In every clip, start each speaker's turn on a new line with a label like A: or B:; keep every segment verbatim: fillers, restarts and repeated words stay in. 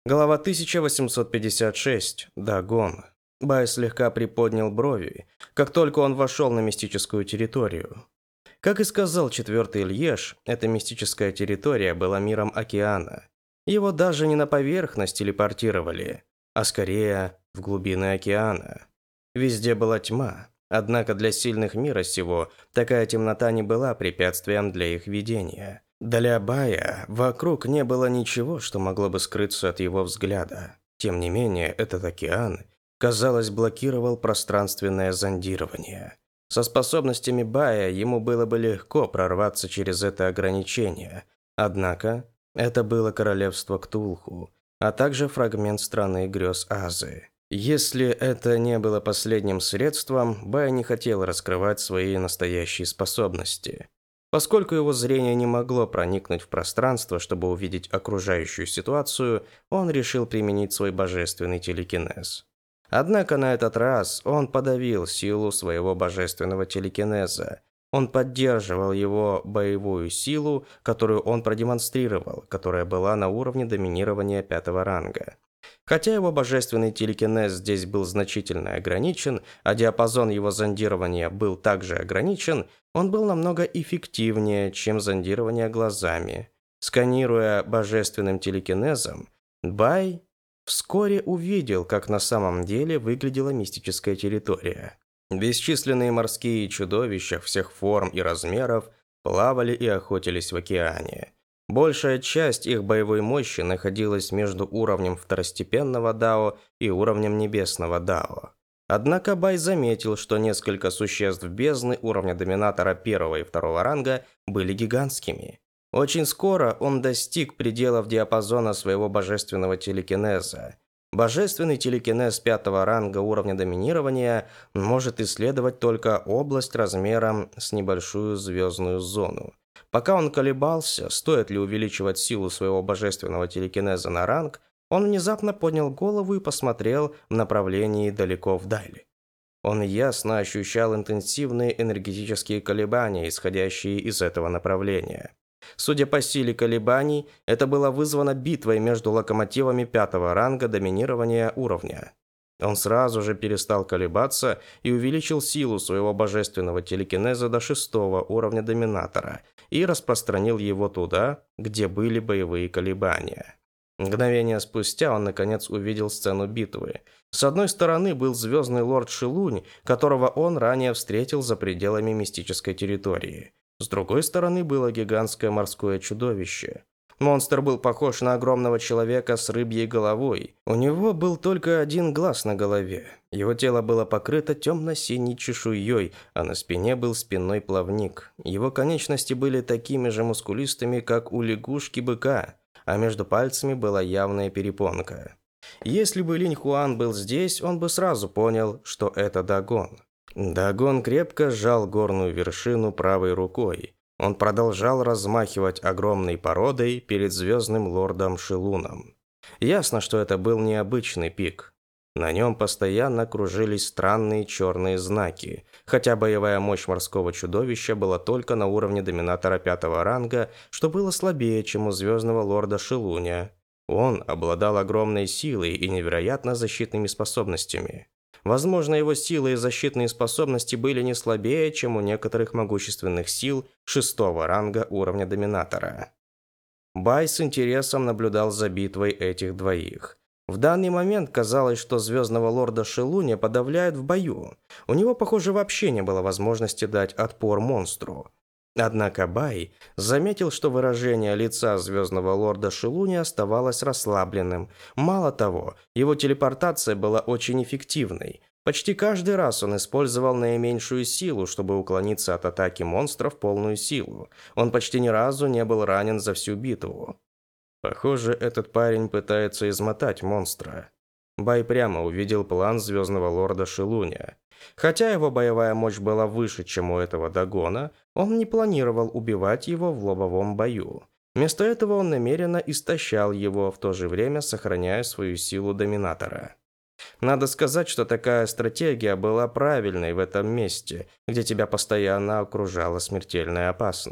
A: Глава тысяча восемьсот пятьдесят шесть. Дагон. Бай слегка приподнял брови, как только он вошел на мистическую территорию. Как и сказал четвертый Льеш, эта мистическая территория была миром океана. Его даже не на поверхность телепортировали, а скорее в глубины океана. Везде была тьма, однако для сильных мира сего такая темнота не была препятствием для их видения. Для Бая вокруг не было ничего, что могло бы скрыться от его взгляда. Тем не менее, этот океан, казалось, блокировал пространственное зондирование. Со способностями Бая ему было бы легко прорваться через это ограничение. Однако, это было королевство Ктулху, а также фрагмент страны грез Азы. Если это не было последним средством, Бай не хотел раскрывать свои настоящие способности. Поскольку его зрение не могло проникнуть в пространство, чтобы увидеть окружающую ситуацию, он решил применить свой божественный телекинез. Однако на этот раз он подавил силу своего божественного телекинеза. Он поддерживал его боевую силу, которую он продемонстрировал, которая была на уровне доминирования пятого ранга. Хотя его божественный телекинез здесь был значительно ограничен, а диапазон его зондирования был также ограничен, он был намного эффективнее, чем зондирование глазами. Сканируя божественным телекинезом, Бай вскоре увидел, как на самом деле выглядела мистическая территория. Бесчисленные морские чудовища всех форм и размеров плавали и охотились в океане. Большая часть их боевой мощи находилась между уровнем второстепенного дао и уровнем небесного дао. Однако Бай заметил, что несколько существ бездны уровня доминатора первого и второго ранга были гигантскими. Очень скоро он достиг пределов диапазона своего божественного телекинеза. Божественный телекинез пятого ранга уровня доминирования может исследовать только область размером с небольшую звездную зону. Пока он колебался, стоит ли увеличивать силу своего божественного телекинеза на ранг, он внезапно поднял голову и посмотрел в направлении далеко вдаль. Он ясно ощущал интенсивные энергетические колебания, исходящие из этого направления. Судя по силе колебаний, это было вызвано битвой между локомотивами пятого ранга доминирования уровня. Он сразу же перестал колебаться и увеличил силу своего божественного телекинеза до шестого уровня доминатора и распространил его туда, где были боевые колебания. Мгновение спустя он наконец увидел сцену битвы. С одной стороны был звездный лорд Шилунь, которого он ранее встретил за пределами мистической территории. С другой стороны было гигантское морское чудовище. Монстр был похож на огромного человека с рыбьей головой. У него был только один глаз на голове. Его тело было покрыто темно-синей чешуей, а на спине был спинной плавник. Его конечности были такими же мускулистыми, как у лягушки-быка, а между пальцами была явная перепонка. Если бы Линь Хуан был здесь, он бы сразу понял, что это Дагон. Дагон крепко сжал горную вершину правой рукой. Он продолжал размахивать огромной породой перед звездным лордом Шилуном. Ясно, что это был необычный пик. На нем постоянно кружились странные черные знаки, хотя боевая мощь морского чудовища была только на уровне доминатора пятого ранга, что было слабее, чем у звездного лорда Шилуня. Он обладал огромной силой и невероятно защитными способностями. Возможно, его силы и защитные способности были не слабее, чем у некоторых могущественных сил шестого ранга уровня доминатора. Бай с интересом наблюдал за битвой этих двоих. В данный момент казалось, что звездного лорда Шилуня подавляют в бою. У него, похоже, вообще не было возможности дать отпор монстру. Однако Бай заметил, что выражение лица звездного лорда Шилуня оставалось расслабленным. Мало того, его телепортация была очень эффективной. Почти каждый раз он использовал наименьшую силу, чтобы уклониться от атаки монстра в полную силу. Он почти ни разу не был ранен за всю битву. Похоже, этот парень пытается измотать монстра. Бай прямо увидел план звездного лорда Шилуня. Хотя его боевая мощь была выше, чем у этого Дагона, он не планировал убивать его в лобовом бою. Вместо этого он намеренно истощал его, в то же время сохраняя свою силу доминатора. Надо сказать, что такая стратегия была правильной в этом месте, где тебя постоянно окружала смертельная опасность.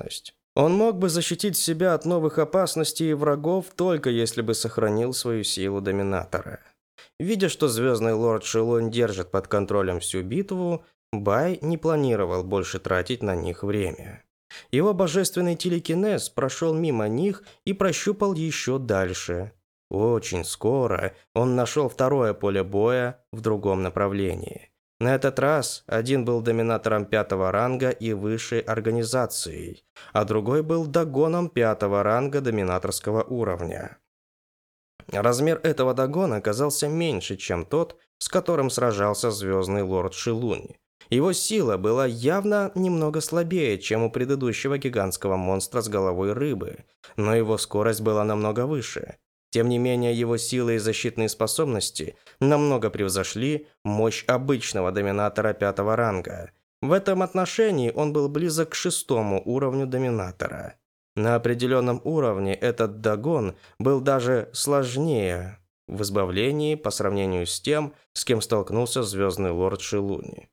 A: Он мог бы защитить себя от новых опасностей и врагов, только если бы сохранил свою силу Доминатора. Видя, что Звездный Лорд Шилунь держит под контролем всю битву, Бай не планировал больше тратить на них время. Его божественный телекинез прошел мимо них и прощупал еще дальше. Очень скоро он нашел второе поле боя в другом направлении. На этот раз один был доминатором пятого ранга и высшей организацией, а другой был дагоном пятого ранга доминаторского уровня. Размер этого дагона оказался меньше, чем тот, с которым сражался Звездный Лорд Шилунь. Его сила была явно немного слабее, чем у предыдущего гигантского монстра с головой рыбы, но его скорость была намного выше. Тем не менее, его силы и защитные способности намного превзошли мощь обычного доминатора пятого ранга. В этом отношении он был близок к шестому уровню доминатора. На определенном уровне этот дагон был даже сложнее в избавлении по сравнению с тем, с кем столкнулся Звездный Лорд Шилунь.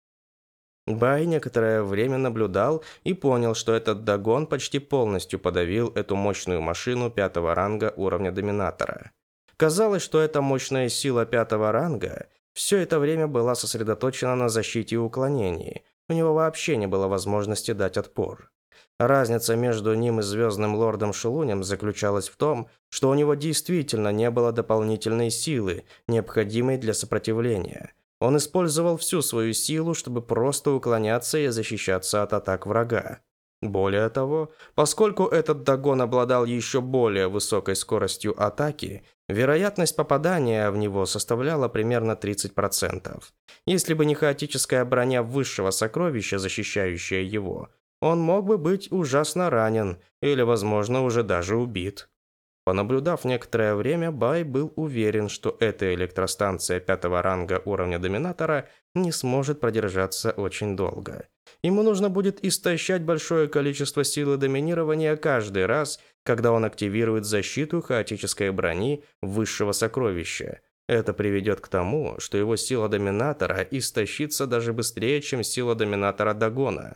A: Бай некоторое время наблюдал и понял, что этот дагон почти полностью подавил эту мощную машину пятого ранга уровня доминатора. Казалось, что эта мощная сила пятого ранга все это время была сосредоточена на защите и уклонении. У него вообще не было возможности дать отпор. Разница между ним и Звездным Лордом Шилунем заключалась в том, что у него действительно не было дополнительной силы, необходимой для сопротивления. Он использовал всю свою силу, чтобы просто уклоняться и защищаться от атак врага. Более того, поскольку этот дагон обладал еще более высокой скоростью атаки, вероятность попадания в него составляла примерно тридцать процентов. Если бы не хаотическая броня высшего сокровища, защищающая его, он мог бы быть ужасно ранен или, возможно, уже даже убит. Понаблюдав некоторое время, Бай был уверен, что эта электростанция пятого ранга уровня доминатора не сможет продержаться очень долго. Ему нужно будет истощать большое количество силы доминирования каждый раз, когда он активирует защиту хаотической брони высшего сокровища. Это приведет к тому, что его сила доминатора истощится даже быстрее, чем сила доминатора дагона.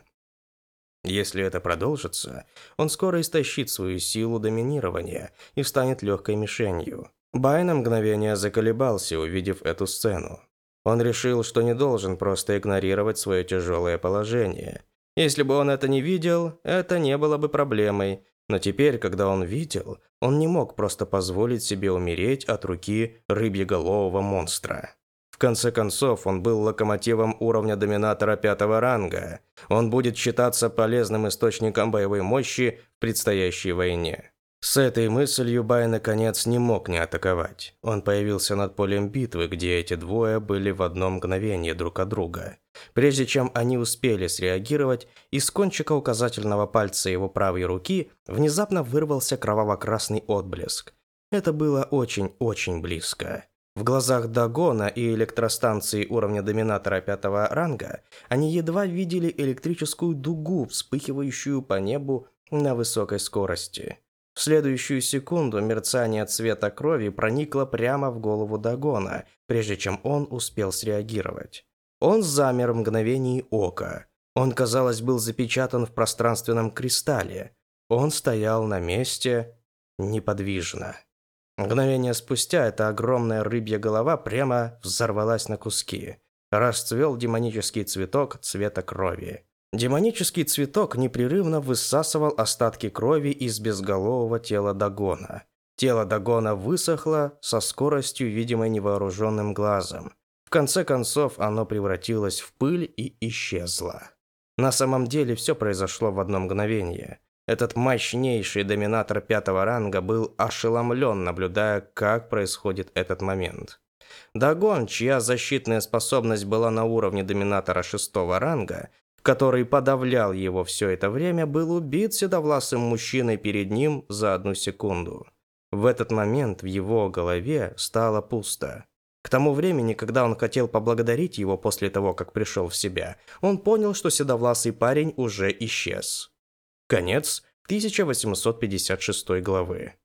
A: Если это продолжится, он скоро истощит свою силу доминирования и станет легкой мишенью. Бай на мгновение заколебался, увидев эту сцену. Он решил, что не должен просто игнорировать свое тяжелое положение. Если бы он это не видел, это не было бы проблемой. Но теперь, когда он видел, он не мог просто позволить себе умереть от руки рыбьеголового монстра. В конце концов, он был локомотивом уровня доминатора пятого ранга. Он будет считаться полезным источником боевой мощи в предстоящей войне. С этой мыслью Бай наконец не мог не атаковать. Он появился над полем битвы, где эти двое были в одно мгновение друг от друга. Прежде чем они успели среагировать, из кончика указательного пальца его правой руки внезапно вырвался кроваво-красный отблеск. Это было очень-очень близко. В глазах дагона и электростанции уровня доминатора пятого ранга они едва видели электрическую дугу, вспыхивающую по небу на высокой скорости. В следующую секунду мерцание цвета крови проникло прямо в голову дагона, прежде чем он успел среагировать. Он замер в мгновении ока. Он, казалось, был запечатан в пространственном кристалле. Он стоял на месте неподвижно. Мгновение спустя эта огромная рыбья голова прямо взорвалась на куски. Расцвел демонический цветок цвета крови. Демонический цветок непрерывно высасывал остатки крови из безголового тела дагона. Тело дагона высохло со скоростью, видимой невооруженным глазом. В конце концов, оно превратилось в пыль и исчезло. На самом деле все произошло в одно мгновение. Этот мощнейший доминатор пятого ранга был ошеломлен, наблюдая, как происходит этот момент. Дагон, чья защитная способность была на уровне доминатора шестого ранга, который подавлял его все это время, был убит седовласым мужчиной перед ним за одну секунду. В этот момент в его голове стало пусто. К тому времени, когда он хотел поблагодарить его после того, как пришел в себя, он понял, что седовласый парень уже исчез. Конец тысяча восемьсот пятьдесят шестой главы.